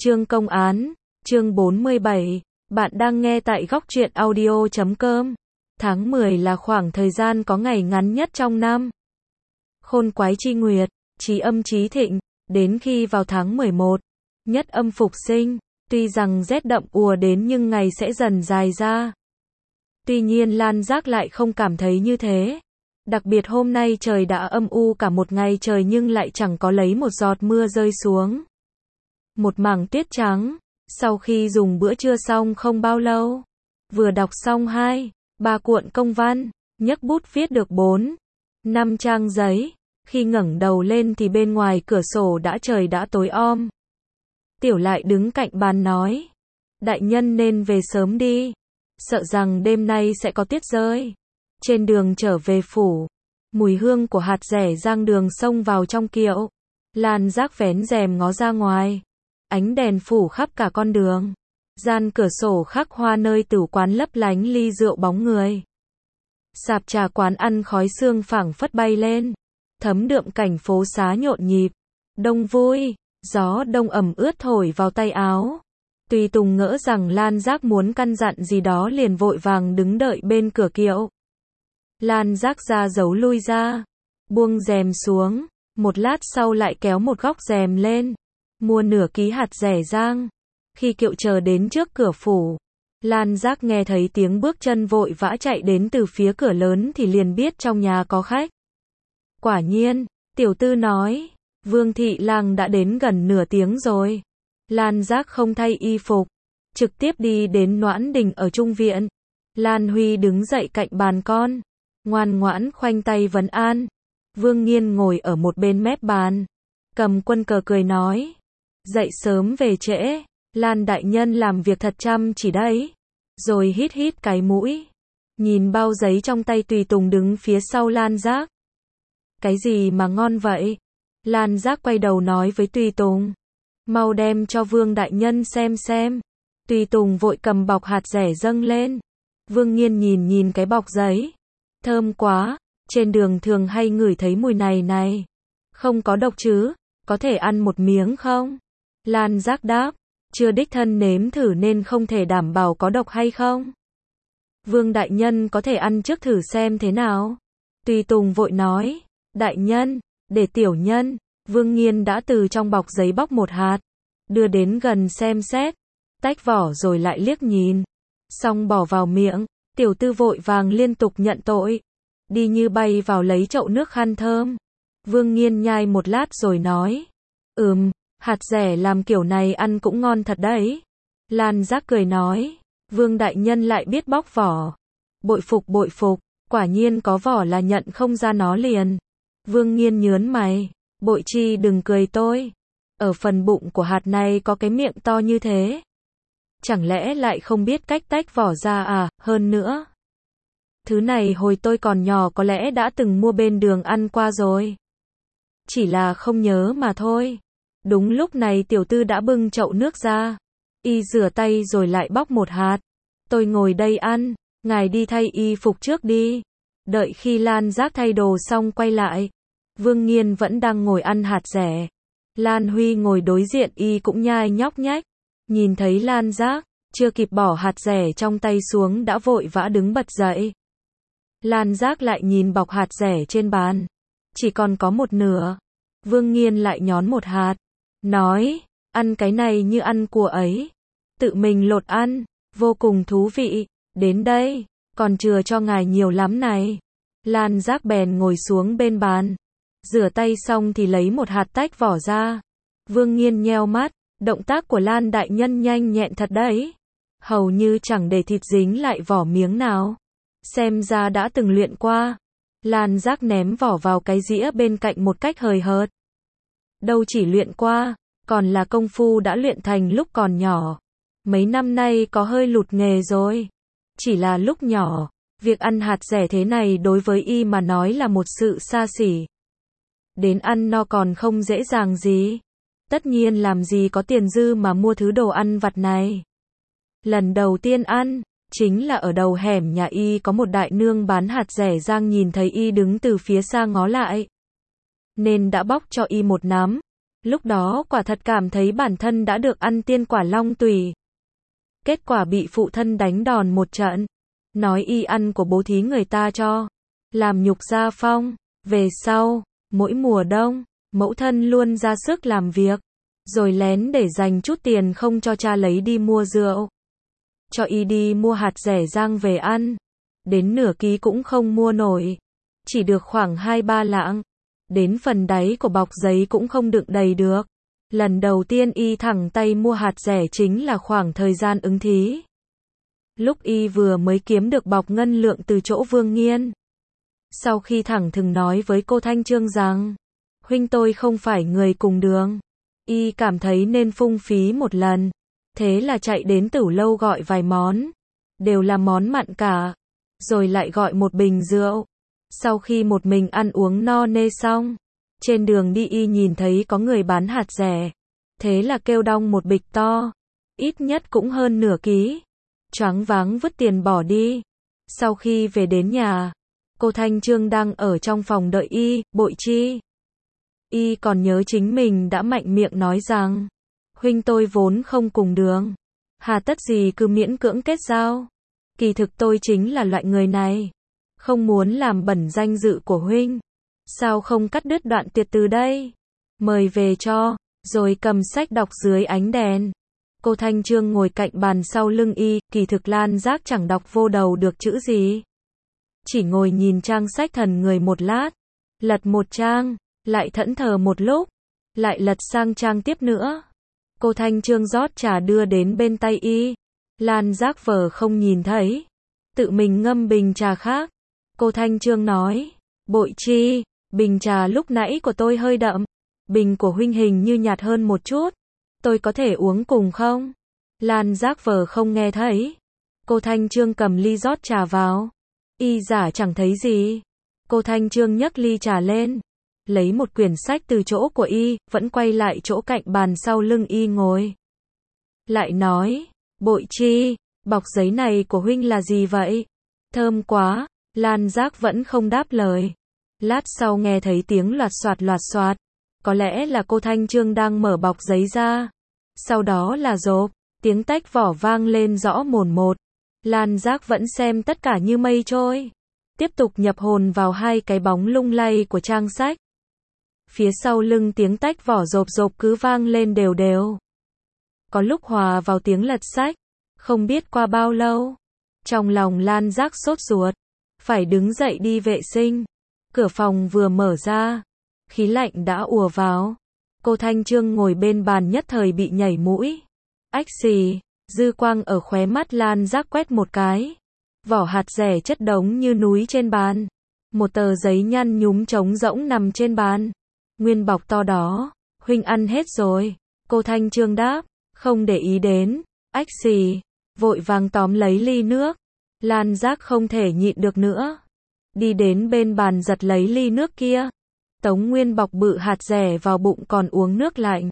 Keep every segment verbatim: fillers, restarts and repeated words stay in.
Chương công án, chương bốn mươi bảy, bạn đang nghe tại góc truyện audio chấm com. Tháng mười là khoảng thời gian có ngày ngắn nhất trong năm. Khôn quái chi nguyệt, chí âm chí thịnh, đến khi vào tháng mười một, nhất âm phục sinh, tuy rằng rét đậm ùa đến nhưng ngày sẽ dần dài ra. Tuy nhiên Lan Giác lại không cảm thấy như thế. Đặc biệt hôm nay trời đã âm u cả một ngày trời nhưng lại chẳng có lấy một giọt mưa rơi xuống. Một mảng tuyết trắng, sau khi dùng bữa trưa xong không bao lâu, vừa đọc xong hai, ba cuộn công văn, nhấc bút viết được bốn, năm trang giấy, khi ngẩng đầu lên thì bên ngoài cửa sổ đã trời đã tối om. Tiểu Lại đứng cạnh bàn nói, đại nhân nên về sớm đi, sợ rằng đêm nay sẽ có tuyết rơi. Trên đường trở về phủ, mùi hương của hạt dẻ rang đường xông vào trong kiệu. Lan Giác vén rèm ngó ra ngoài. Ánh đèn phủ khắp cả con đường. Gian cửa sổ khắc hoa nơi tử quán lấp lánh ly rượu bóng người. Sạp trà quán ăn khói sương phảng phất bay lên. Thấm đượm cảnh phố xá nhộn nhịp. Đông vui, gió đông ẩm ướt thổi vào tay áo. Tùy Tùng ngỡ rằng Lan Giác muốn căn dặn gì đó liền vội vàng đứng đợi bên cửa kiệu. Lan Giác ra giấu lui ra, buông rèm xuống, một lát sau lại kéo một góc rèm lên, mua nửa ký hạt dẻ rang. Khi kiệu chờ đến trước cửa phủ, Lan Giác nghe thấy tiếng bước chân vội vã chạy đến từ phía cửa lớn thì liền biết trong nhà có khách. Quả nhiên, tiểu tư nói, Vương thị lang đã đến gần nửa tiếng rồi. Lan Giác không thay y phục, trực tiếp đi đến Noãn Đình ở Trung viện. Lan Huy đứng dậy cạnh bàn con, ngoan ngoãn khoanh tay vấn an. Vương Nghiên ngồi ở một bên mép bàn, cầm quân cờ cười nói, dậy sớm về trễ, Lan đại nhân làm việc thật chăm chỉ đấy. Rồi hít hít cái mũi, nhìn bao giấy trong tay. Tùy Tùng đứng phía sau Lan Giác. Cái gì mà ngon vậy? Lan Giác quay đầu nói với Tùy Tùng, mau đem cho Vương đại nhân xem xem. Tùy Tùng vội cầm bọc hạt dẻ dâng lên. Vương Nghiên nhìn nhìn cái bọc giấy, thơm quá, trên đường thường hay ngửi thấy mùi này này. Không có độc chứ, có thể ăn một miếng không? Lan Giác đáp, chưa đích thân nếm thử nên không thể đảm bảo có độc hay không. Vương đại nhân có thể ăn trước thử xem thế nào. Tùy Tùng vội nói, đại nhân, để tiểu nhân. Vương Nghiên đã từ trong bọc giấy bóc một hạt, đưa đến gần xem xét, tách vỏ rồi lại liếc nhìn, xong bỏ vào miệng. Tiểu tư vội vàng liên tục nhận tội, đi như bay vào lấy chậu nước khăn thơm. Vương Nghiên nhai một lát rồi nói, ừm, hạt dẻ làm kiểu này ăn cũng ngon thật đấy. Lan Giác cười nói, Vương đại nhân lại biết bóc vỏ. Bội phục bội phục, quả nhiên có vỏ là nhận không ra nó liền. Vương Nghiên nhớn mày, bội chi đừng cười tôi. Ở phần bụng của hạt này có cái miệng to như thế. Chẳng lẽ lại không biết cách tách vỏ ra à? Hơn nữa, thứ này hồi tôi còn nhỏ có lẽ đã từng mua bên đường ăn qua rồi. Chỉ là không nhớ mà thôi. Đúng lúc này tiểu tư đã bưng chậu nước ra. Y rửa tay rồi lại bóc một hạt. Tôi ngồi đây ăn, ngài đi thay y phục trước đi. Đợi khi Lan Giác thay đồ xong quay lại, Vương Nghiên vẫn đang ngồi ăn hạt dẻ. Lan Huy ngồi đối diện y cũng nhai nhóc nhách. Nhìn thấy Lan Giác, chưa kịp bỏ hạt dẻ trong tay xuống đã vội vã đứng bật dậy. Lan Giác lại nhìn bọc hạt dẻ trên bàn, chỉ còn có một nửa. Vương Nghiên lại nhón một hạt, nói, ăn cái này như ăn cua ấy, tự mình lột ăn, vô cùng thú vị, đến đây, còn chừa cho ngài nhiều lắm này. Lan Giác bèn ngồi xuống bên bàn, rửa tay xong thì lấy một hạt tách vỏ ra. Vương Nghiên nheo mắt, động tác của Lan đại nhân nhanh nhẹn thật đấy, hầu như chẳng để thịt dính lại vỏ miếng nào. Xem ra đã từng luyện qua. Lan Giác ném vỏ vào cái dĩa bên cạnh một cách hời hợt. Đâu chỉ luyện qua, còn là công phu đã luyện thành lúc còn nhỏ. Mấy năm nay có hơi lụt nghề rồi. Chỉ là lúc nhỏ, việc ăn hạt dẻ thế này đối với y mà nói là một sự xa xỉ. Đến ăn no còn không dễ dàng gì. Tất nhiên làm gì có tiền dư mà mua thứ đồ ăn vặt này. Lần đầu tiên ăn, chính là ở đầu hẻm nhà y có một đại nương bán hạt dẻ rang nhìn thấy y đứng từ phía xa ngó lại. Nên đã bóc cho y một nắm. Lúc đó quả thật cảm thấy bản thân đã được ăn tiên quả long tùy. Kết quả bị phụ thân đánh đòn một trận. Nói y ăn của bố thí người ta cho. Làm nhục gia phong. Về sau, mỗi mùa đông, mẫu thân luôn ra sức làm việc. Rồi lén để dành chút tiền không cho cha lấy đi mua rượu. Cho y đi mua hạt rẻ rang về ăn. Đến nửa ký cũng không mua nổi. Chỉ được khoảng hai ba lạng. Đến phần đáy của bọc giấy cũng không đựng đầy được. Lần đầu tiên y thẳng tay mua hạt rẻ chính là khoảng thời gian ứng thí. Lúc y vừa mới kiếm được bọc ngân lượng từ chỗ Vương Nghiên. Sau khi thẳng thừng nói với cô Thanh Chương rằng, huynh tôi không phải người cùng đường. Y cảm thấy nên phung phí một lần. Thế là chạy đến Tửu Lâu gọi vài món. Đều là món mặn cả. Rồi lại gọi một bình rượu. Sau khi một mình ăn uống no nê xong, trên đường đi y nhìn thấy có người bán hạt rẻ. Thế là kêu đong một bịch to. Ít nhất cũng hơn nửa ký. Choáng váng vứt tiền bỏ đi. Sau khi về đến nhà, cô Thanh Chương đang ở trong phòng đợi y, bội chi. Y còn nhớ chính mình đã mạnh miệng nói rằng, huynh tôi vốn không cùng đường. Hà tất gì cứ miễn cưỡng kết giao. Kỳ thực tôi chính là loại người này. Không muốn làm bẩn danh dự của huynh. Sao không cắt đứt đoạn tiệt từ đây? Mời về cho, rồi cầm sách đọc dưới ánh đèn. Cô Thanh Chương ngồi cạnh bàn sau lưng y, kỳ thực Lan Giác chẳng đọc vô đầu được chữ gì. Chỉ ngồi nhìn trang sách thần người một lát. Lật một trang, lại thẫn thờ một lúc. Lại lật sang trang tiếp nữa. Cô Thanh Chương rót trà đưa đến bên tay y. Lan Giác vờ không nhìn thấy. Tự mình ngâm bình trà khác. Cô Thanh Chương nói, bội chi, bình trà lúc nãy của tôi hơi đậm. Bình của huynh hình như nhạt hơn một chút. Tôi có thể uống cùng không? Lan Giác vờ không nghe thấy. Cô Thanh Chương cầm ly rót trà vào. Y giả chẳng thấy gì. Cô Thanh Chương nhấc ly trà lên. Lấy một quyển sách từ chỗ của y, vẫn quay lại chỗ cạnh bàn sau lưng y ngồi. Lại nói, bội chi, bọc giấy này của huynh là gì vậy? Thơm quá. Lan Giác vẫn không đáp lời. Lát sau nghe thấy tiếng loạt soạt loạt soạt. Có lẽ là cô Thanh Chương đang mở bọc giấy ra. Sau đó là rộp, tiếng tách vỏ vang lên rõ mồn một. Lan Giác vẫn xem tất cả như mây trôi. Tiếp tục nhập hồn vào hai cái bóng lung lay của trang sách. Phía sau lưng tiếng tách vỏ rộp rộp cứ vang lên đều đều. Có lúc hòa vào tiếng lật sách. Không biết qua bao lâu. Trong lòng Lan Giác sốt ruột. Phải đứng dậy đi vệ sinh. Cửa phòng vừa mở ra. Khí lạnh đã ùa vào. Cô Thanh Chương ngồi bên bàn nhất thời bị nhảy mũi. Ách xì, dư quang ở khóe mắt Lan Giác quét một cái. Vỏ hạt rẻ chất đống như núi trên bàn. Một tờ giấy nhăn nhúm trống rỗng nằm trên bàn. Nguyên bọc to đó. Huynh ăn hết rồi. Cô Thanh Chương đáp. Không để ý đến. Ách xì. Vội vàng tóm lấy ly nước. Lan Giác không thể nhịn được nữa. Đi đến bên bàn giật lấy ly nước kia. Tống Nguyên bọc bự hạt rẻ vào bụng còn uống nước lạnh.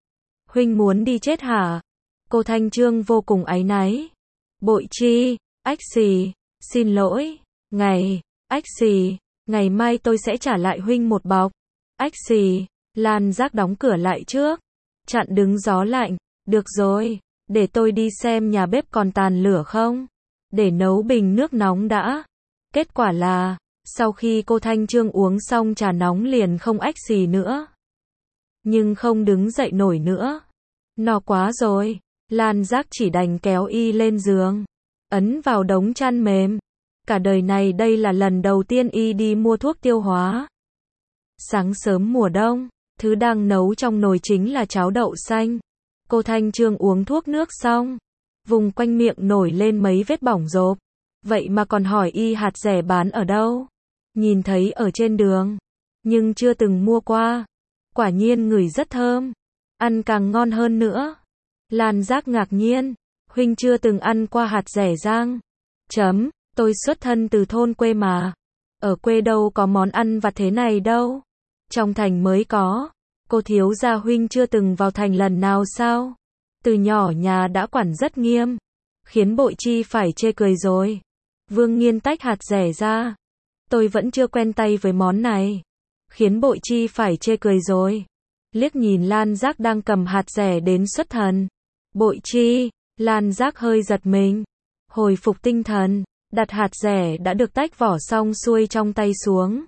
Huynh muốn đi chết hả? Cô Thanh Chương vô cùng áy náy. Bội chi, ách xì, xin lỗi, ngày, ách xì, ngày mai tôi sẽ trả lại huynh một bọc. Ách xì, Lan Giác đóng cửa lại trước. Chặn đứng gió lạnh, được rồi, để tôi đi xem nhà bếp còn tàn lửa không? Để nấu bình nước nóng đã. Kết quả là, sau khi cô Thanh Chương uống xong trà nóng liền không ách xì nữa. Nhưng không đứng dậy nổi nữa. No quá rồi. Lan Giác chỉ đành kéo y lên giường. Ấn vào đống chăn mềm. Cả đời này đây là lần đầu tiên y đi mua thuốc tiêu hóa. Sáng sớm mùa đông, thứ đang nấu trong nồi chính là cháo đậu xanh. Cô Thanh Chương uống thuốc nước xong. Vùng quanh miệng nổi lên mấy vết bỏng rộp. Vậy mà còn hỏi y hạt rẻ bán ở đâu? Nhìn thấy ở trên đường. Nhưng chưa từng mua qua. Quả nhiên ngửi rất thơm. Ăn càng ngon hơn nữa. Lan Giác ngạc nhiên. Huynh chưa từng ăn qua hạt rẻ rang. Chấm, tôi xuất thân từ thôn quê mà. Ở quê đâu có món ăn vặt thế này đâu. Trong thành mới có. Cô thiếu gia huynh chưa từng vào thành lần nào sao? Từ nhỏ nhà đã quản rất nghiêm. Khiến bội chi phải chê cười rồi. Vương Nghiên tách hạt rẻ ra. Tôi vẫn chưa quen tay với món này. Khiến bội chi phải chê cười rồi. liếc nhìn Lan Giác đang cầm hạt dẻ đến xuất thần. Bội chi, Lan Giác hơi giật mình. Hồi phục tinh thần, đặt hạt dẻ đã được tách vỏ xong xuôi trong tay xuống.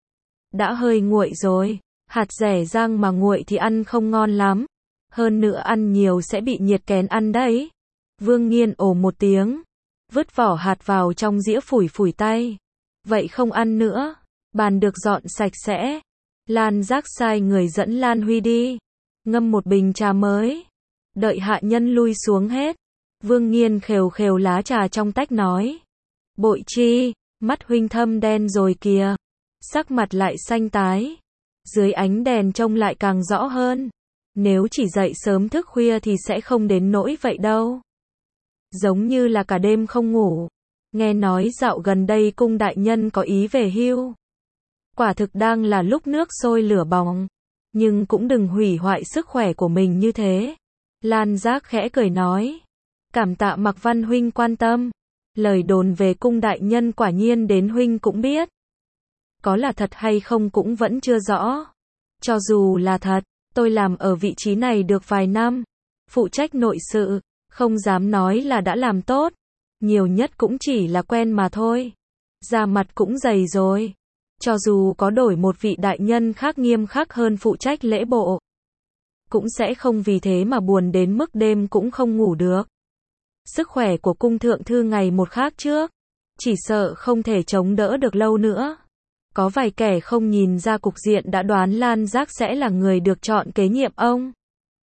Đã hơi nguội rồi, hạt dẻ rang mà nguội thì ăn không ngon lắm. Hơn nữa ăn nhiều sẽ bị nhiệt kén ăn đấy. Vương Nghiên ồ một tiếng, vứt vỏ hạt vào trong dĩa phủi phủi tay. Vậy không ăn nữa, bàn được dọn sạch sẽ. Lan Giác sai người dẫn Lan Huy đi, ngâm một bình trà mới. Đợi hạ nhân lui xuống hết, Vương Nghiên khều khều lá trà trong tách nói. Bội chi, mắt huynh thâm đen rồi kìa. Sắc mặt lại xanh tái. Dưới ánh đèn trông lại càng rõ hơn. Nếu chỉ dậy sớm thức khuya thì sẽ không đến nỗi vậy đâu. Giống như là cả đêm không ngủ. Nghe nói dạo gần đây cung đại nhân có ý về hưu. Quả thực đang là lúc nước sôi lửa bỏng. Nhưng cũng đừng hủy hoại sức khỏe của mình như thế. Lan Giác khẽ cười nói. Cảm tạ Mạc Văn huynh quan tâm. Lời đồn về cung đại nhân quả nhiên đến huynh cũng biết. Có là thật hay không cũng vẫn chưa rõ. Cho dù là thật, tôi làm ở vị trí này được vài năm. Phụ trách nội sự, không dám nói là đã làm tốt. Nhiều nhất cũng chỉ là quen mà thôi. Da mặt cũng dày rồi. Cho dù có đổi một vị đại nhân khác nghiêm khắc hơn phụ trách lễ bộ, cũng sẽ không vì thế mà buồn đến mức đêm cũng không ngủ được. Sức khỏe của cung thượng thư ngày một khác trước, chỉ sợ không thể chống đỡ được lâu nữa. Có vài kẻ không nhìn ra cục diện đã đoán Lan Giác sẽ là người được chọn kế nhiệm ông.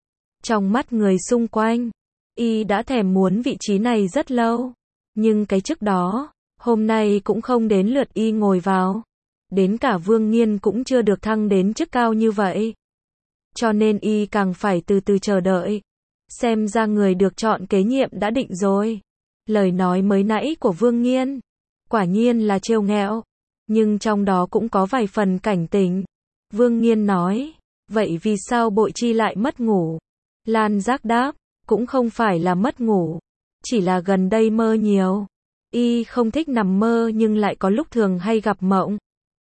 Trong mắt người xung quanh, y đã thèm muốn vị trí này rất lâu. Nhưng cái chức đó, hôm nay cũng không đến lượt y ngồi vào. Đến cả Vương Nghiên cũng chưa được thăng đến chức cao như vậy. Cho nên y càng phải từ từ chờ đợi. Xem ra người được chọn kế nhiệm đã định rồi. Lời nói mới nãy của Vương Nghiên, quả nhiên là trêu ghẹo. Nhưng trong đó cũng có vài phần cảnh tỉnh. Vương Nghiên nói, vậy vì sao Bội Chi lại mất ngủ? Lan Giác đáp, cũng không phải là mất ngủ. Chỉ là gần đây mơ nhiều. Y không thích nằm mơ nhưng lại có lúc thường hay gặp mộng.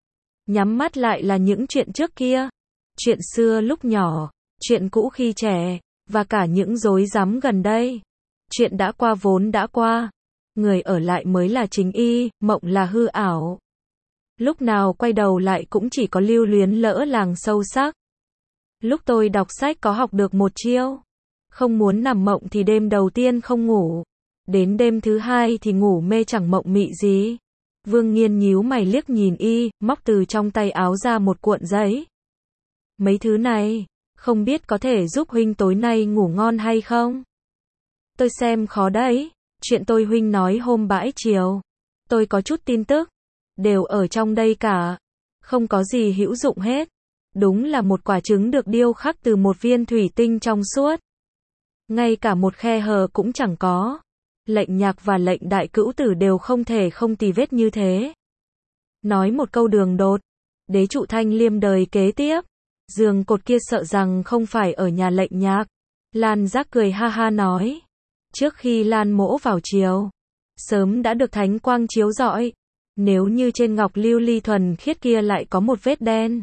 Nhắm mắt lại là những chuyện trước kia. Chuyện xưa lúc nhỏ, chuyện cũ khi trẻ, và cả những rối rắm gần đây. Chuyện đã qua vốn đã qua. Người ở lại mới là chính y, mộng là hư ảo. Lúc nào quay đầu lại cũng chỉ có lưu luyến lỡ làng sâu sắc. Lúc tôi đọc sách có học được một chiêu. Không muốn nằm mộng thì đêm đầu tiên không ngủ. Đến đêm thứ hai thì ngủ mê chẳng mộng mị gì. Vương Nghiên nhíu mày liếc nhìn y, móc từ trong tay áo ra một cuộn giấy. Mấy thứ này, không biết có thể giúp huynh tối nay ngủ ngon hay không? Tôi xem khó đấy. Chuyện tôi huynh nói hôm bãi chiều. Tôi có chút tin tức. Đều ở trong đây cả. Không có gì hữu dụng hết. Đúng là một quả trứng được điêu khắc từ một viên thủy tinh trong suốt. Ngay cả một khe hở cũng chẳng có. Lệnh Nhạc và lệnh Đại Cữu Tử đều không thể không tì vết như thế. Nói một câu đường đột. Đế trụ Thanh Liêm đời kế tiếp. Giường cột kia sợ rằng không phải ở nhà lệnh Nhạc. Lan Giác cười ha ha nói. Trước khi Lan mỗ vào chiều, sớm đã được thánh quang chiếu rọi. Nếu như trên ngọc lưu ly thuần khiết kia lại có một vết đen,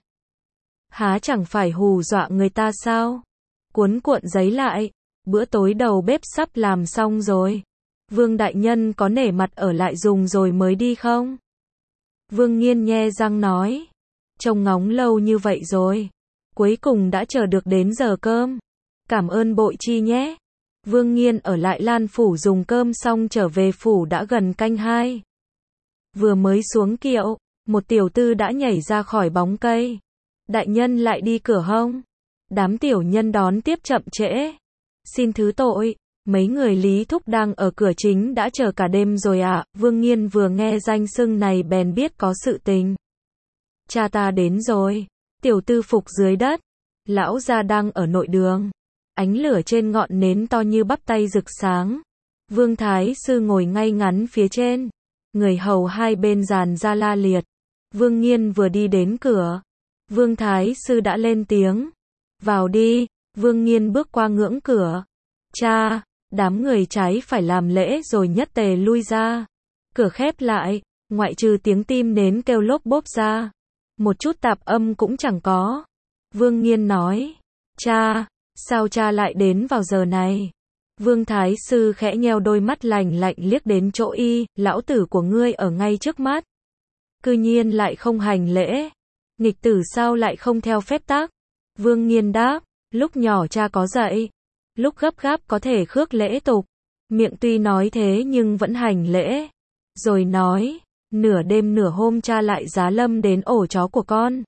há chẳng phải hù dọa người ta sao? Cuốn cuộn giấy lại. Bữa tối đầu bếp sắp làm xong rồi. Vương đại nhân có nể mặt ở lại dùng rồi mới đi không? Vương Nghiên nhe răng nói. Trông ngóng lâu như vậy rồi. Cuối cùng đã chờ được đến giờ cơm. Cảm ơn Bội Chi nhé. Vương Nghiên ở lại Lan phủ dùng cơm xong trở về phủ đã gần canh hai. Vừa mới xuống kiệu, một tiểu tư đã nhảy ra khỏi bóng cây. Đại nhân lại đi cửa hông? Đám tiểu nhân đón tiếp chậm trễ. Xin thứ tội, mấy người Lý Thúc đang ở cửa chính đã chờ cả đêm rồi ạ. À. Vương Nghiên vừa nghe danh xưng này bèn biết có sự tình. Cha ta đến rồi. Tiểu tư phục dưới đất. Lão gia đang ở nội đường. Ánh lửa trên ngọn nến to như bắp tay rực sáng. Vương Thái Sư ngồi ngay ngắn phía trên. Người hầu hai bên dàn ra la liệt. Vương Nghiên vừa đi đến cửa. Vương Thái Sư đã lên tiếng. Vào đi. Vương Nghiên bước qua ngưỡng cửa. Cha, đám người trái phải làm lễ rồi nhất tề lui ra. Cửa khép lại, ngoại trừ tiếng tim nến kêu lốp bốp ra. Một chút tạp âm cũng chẳng có. Vương Nghiên nói. Cha, sao cha lại đến vào giờ này? Vương Thái Sư khẽ nheo đôi mắt lạnh lạnh liếc đến chỗ y, lão tử của ngươi ở ngay trước mắt. Cư nhiên lại không hành lễ. Nghịch tử sao lại không theo phép tắc? Vương Nghiên đáp, lúc nhỏ cha có dạy. Lúc gấp gáp có thể khước lễ tục. Miệng tuy nói thế nhưng vẫn hành lễ. Rồi nói, nửa đêm nửa hôm cha lại giá lâm đến ổ chó của con.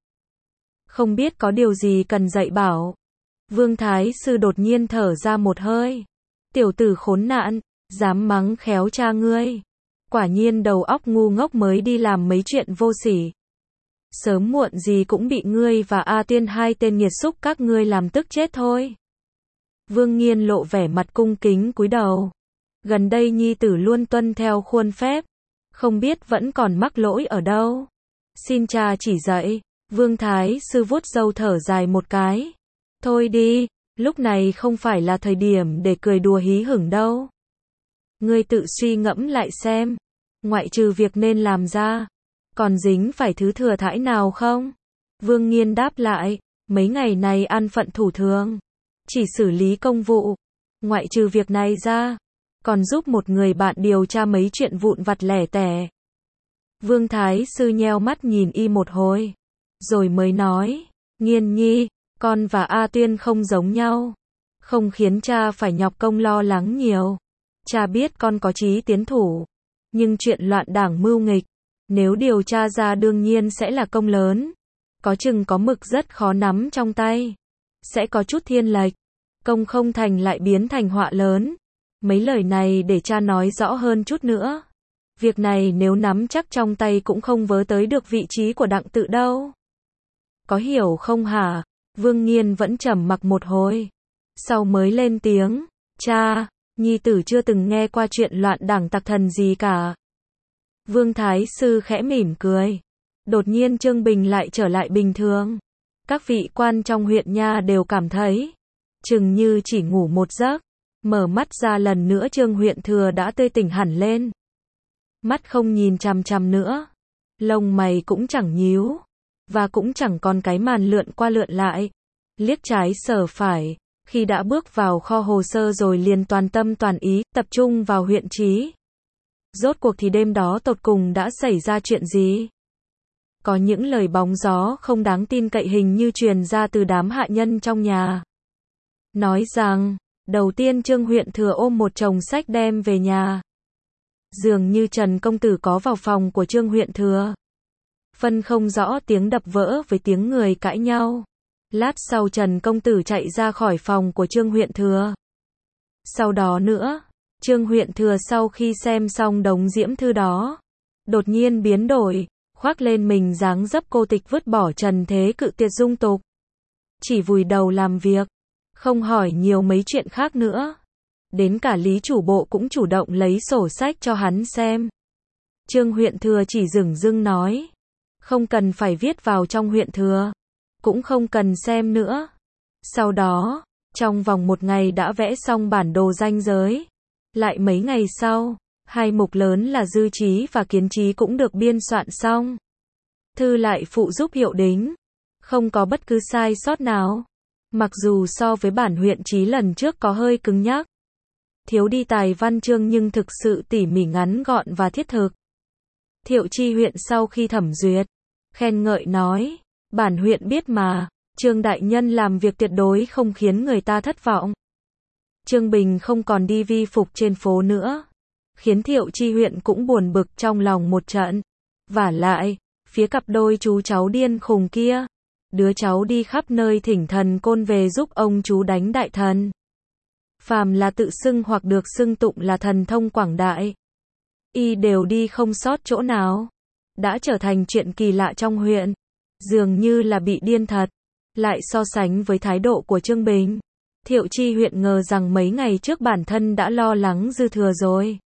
Không biết có điều gì cần dạy bảo. Vương Thái Sư đột nhiên thở ra một hơi. Tiểu tử khốn nạn, dám mắng khéo cha ngươi. Quả nhiên đầu óc ngu ngốc mới đi làm mấy chuyện vô sỉ. Sớm muộn gì cũng bị ngươi và A Tiên hai tên nghiệt xúc các ngươi làm tức chết thôi. Vương Nghiên lộ vẻ mặt cung kính cúi đầu. Gần đây nhi tử luôn tuân theo khuôn phép. Không biết vẫn còn mắc lỗi ở đâu. Xin cha chỉ dạy. Vương Thái Sư vuốt râu thở dài một cái. Thôi đi, lúc này không phải là thời điểm để cười đùa hí hửng đâu. Ngươi tự suy ngẫm lại xem. Ngoại trừ việc nên làm ra, còn dính phải thứ thừa thãi nào không? Vương Nghiên đáp lại, mấy ngày này an phận thủ thường. Chỉ xử lý công vụ. Ngoại trừ việc này ra, còn giúp một người bạn điều tra mấy chuyện vụn vặt lẻ tẻ. Vương Thái Sư nheo mắt nhìn y một hồi. Rồi mới nói, Nghiên nhi, con và A Tuyên không giống nhau. Không khiến cha phải nhọc công lo lắng nhiều. Cha biết con có chí tiến thủ. Nhưng chuyện loạn đảng mưu nghịch, nếu điều tra ra đương nhiên sẽ là công lớn. Có chừng có mực rất khó nắm trong tay. Sẽ có chút thiên lệch. Công không thành lại biến thành họa lớn. Mấy lời này để cha nói rõ hơn chút nữa. Việc này nếu nắm chắc trong tay cũng không vớ tới được vị trí của Đặng Tự đâu. Có hiểu không hả? Vương Nghiên vẫn trầm mặc một hồi. Sau mới lên tiếng. Cha, nhi tử chưa từng nghe qua chuyện loạn đảng tặc thần gì cả. Vương Thái Sư khẽ mỉm cười. Đột nhiên Trương Bình lại trở lại bình thường. Các vị quan trong huyện nha đều cảm thấy. Chừng như chỉ ngủ một giấc. Mở mắt ra lần nữa Trương Huyện Thừa đã tươi tỉnh hẳn lên. Mắt không nhìn chằm chằm nữa. Lông mày cũng chẳng nhíu. Và cũng chẳng còn cái màn lượn qua lượn lại. Liếc trái sờ phải. Khi đã bước vào kho hồ sơ rồi liền toàn tâm toàn ý, tập trung vào huyện trí. Rốt cuộc thì đêm đó tột cùng đã xảy ra chuyện gì? Có những lời bóng gió không đáng tin cậy hình như truyền ra từ đám hạ nhân trong nhà. Nói rằng, đầu tiên Trương Huyện Thừa ôm một chồng sách đem về nhà. Dường như Trần Công Tử có vào phòng của Trương Huyện Thừa. Phân không rõ tiếng đập vỡ với tiếng người cãi nhau. Lát sau Trần Công Tử chạy ra khỏi phòng của Trương Huyện Thừa. Sau đó nữa, Trương Huyện Thừa sau khi xem xong đống diễm thư đó, đột nhiên biến đổi, khoác lên mình dáng dấp cô tịch vứt bỏ trần thế cự tuyệt dung tục. Chỉ vùi đầu làm việc, không hỏi nhiều mấy chuyện khác nữa. Đến cả Lý chủ bộ cũng chủ động lấy sổ sách cho hắn xem. Trương Huyện Thừa chỉ dửng dưng nói, không cần phải viết vào trong huyện thừa. Cũng không cần xem nữa. Sau đó, trong vòng một ngày đã vẽ xong bản đồ ranh giới. Lại mấy ngày sau, hai mục lớn là dư trí và kiến trí cũng được biên soạn xong. Thư lại phụ giúp hiệu đính. Không có bất cứ sai sót nào. Mặc dù so với bản huyện trí lần trước có hơi cứng nhắc. Thiếu đi tài văn chương nhưng thực sự tỉ mỉ ngắn gọn và thiết thực. Thiệu Chi huyện sau khi thẩm duyệt, khen ngợi nói. Bản huyện biết mà, Trương đại nhân làm việc tuyệt đối không khiến người ta thất vọng. Trương Bình không còn đi vi phục trên phố nữa, khiến Thiệu Chi huyện cũng buồn bực trong lòng một trận. Vả lại, phía cặp đôi chú cháu điên khùng kia, đứa cháu đi khắp nơi thỉnh thần côn về giúp ông chú đánh đại thần. Phàm là tự xưng hoặc được xưng tụng là thần thông quảng đại, y đều đi không sót chỗ nào. Đã trở thành chuyện kỳ lạ trong huyện. Dường như là bị điên thật. Lại so sánh với thái độ của Trương Bình, Thiệu Chi huyện ngờ rằng mấy ngày trước bản thân đã lo lắng dư thừa rồi.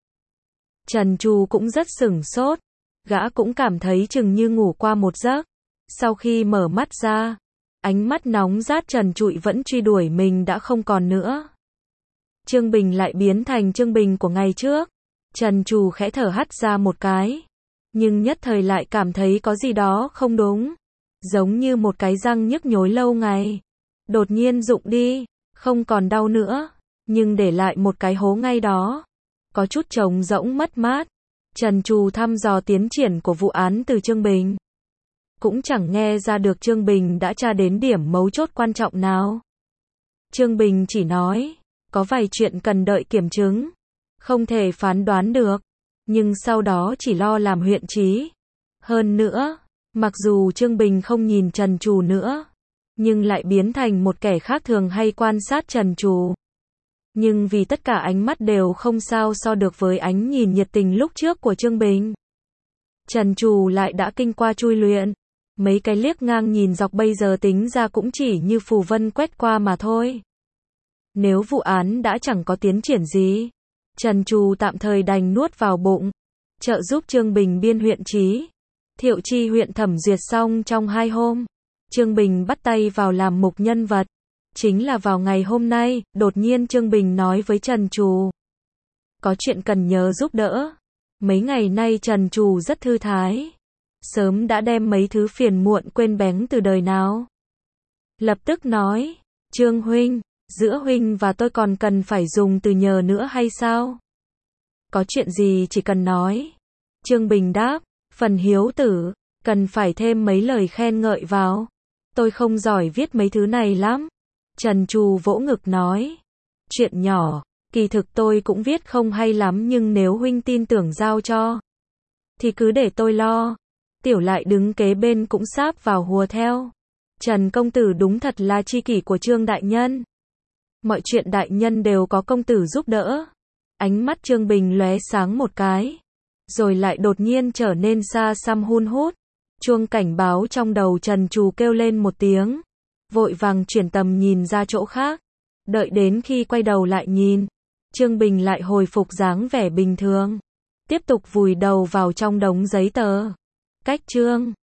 Trần Trù cũng rất sửng sốt. Gã cũng cảm thấy chừng như ngủ qua một giấc. Sau khi mở mắt ra, ánh mắt nóng rát trần trụi vẫn truy đuổi mình đã không còn nữa. Trương Bình lại biến thành Trương Bình của ngày trước. Trần Trù khẽ thở hắt ra một cái. Nhưng nhất thời lại cảm thấy có gì đó không đúng. Giống như một cái răng nhức nhối lâu ngày. đột nhiên rụng đi, không còn đau nữa, nhưng để lại một cái hố ngay đó, có chút trống rỗng mất mát. Trần Trù thăm dò tiến triển của vụ án từ Trương Bình. Cũng chẳng nghe ra được Trương Bình đã tra đến điểm mấu chốt quan trọng nào. Trương Bình chỉ nói, có vài chuyện cần đợi kiểm chứng, không thể phán đoán được, nhưng sau đó chỉ lo làm huyện trí. Hơn nữa, mặc dù Trương Bình không nhìn Trần Trù nữa, nhưng lại biến thành một kẻ khác thường hay quan sát Trần Trù. Nhưng vì tất cả ánh mắt đều không sao so được với ánh nhìn nhiệt tình lúc trước của Trương Bình. Trần Trù lại đã kinh qua chui luyện. Mấy cái liếc ngang nhìn dọc bây giờ tính ra cũng chỉ như phù vân quét qua mà thôi. Nếu vụ án đã chẳng có tiến triển gì, Trần Trù tạm thời đành nuốt vào bụng, trợ giúp Trương Bình biên huyện trí. Thiệu Chi huyện thẩm duyệt xong trong hai hôm, Trương Bình bắt tay vào làm mục nhân vật. Chính là vào ngày hôm nay, đột nhiên Trương Bình nói với Trần Trù, có chuyện cần nhờ giúp đỡ. Mấy ngày nay Trần Trù rất thư thái, sớm đã đem mấy thứ phiền muộn quên bén từ đời nào. Lập tức nói, Trương huynh, giữa huynh và tôi còn cần phải dùng từ nhờ nữa hay sao? Có chuyện gì chỉ cần nói. Trương Bình đáp, phần hiếu tử, cần phải thêm mấy lời khen ngợi vào. Tôi không giỏi viết mấy thứ này lắm. Trần Trù vỗ ngực nói, chuyện nhỏ, kỳ thực tôi cũng viết không hay lắm nhưng nếu huynh tin tưởng giao cho, thì cứ để tôi lo. Tiểu Lại đứng kế bên cũng sáp vào hùa theo. Trần công tử đúng thật là tri kỷ của Trương đại nhân. Mọi chuyện đại nhân đều có công tử giúp đỡ. Ánh mắt Trương Bình lóe sáng một cái, rồi lại đột nhiên trở nên xa xăm hun hút. Chuông cảnh báo trong đầu Trần Trù kêu lên một tiếng, vội vàng chuyển tầm nhìn ra chỗ khác. Đợi đến khi quay đầu lại nhìn, Trương Bình lại hồi phục dáng vẻ bình thường, tiếp tục vùi đầu vào trong đống giấy tờ. Cách Trương